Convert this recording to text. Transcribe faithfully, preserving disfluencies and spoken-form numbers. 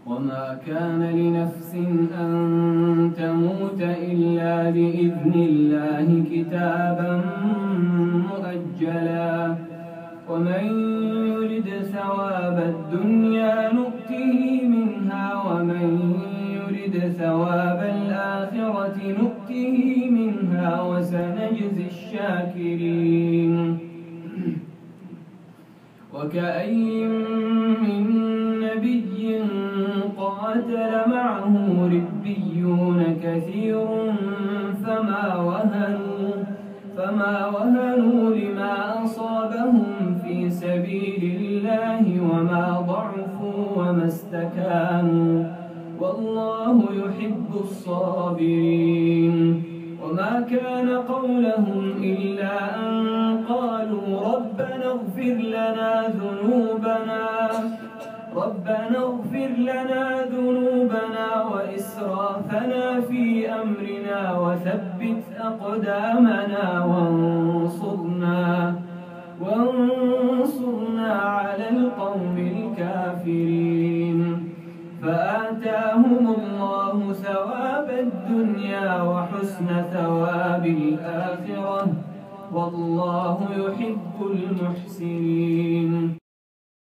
وما كان لنفس أن تموت إلا بإذن الله كتابا مؤجلا ومن يرد ثواب الدنيا نؤته منها ومن يرد ثواب الآخرة نؤته منها وسنجزي الشاكرين. وكأين من نبي قاتل معه ربيون كثير فما وهنوا فما وهنوا لما أصابهم في سبيل الله وما ضعفوا وما استكانوا والله يحب الصابرين. وما كان قولهم إلا أن قالوا ربنا اغفر لنا ذنوبنا ربنا اغفر لنا ذنوبنا وإسرافنا في أمرنا وثبت أقدامنا وانصرنا وانصرنا على القوم الكافرين. فآتاهم الله ثواب الدنيا وحسن ثواب الآخرة والله يحب المحسنين.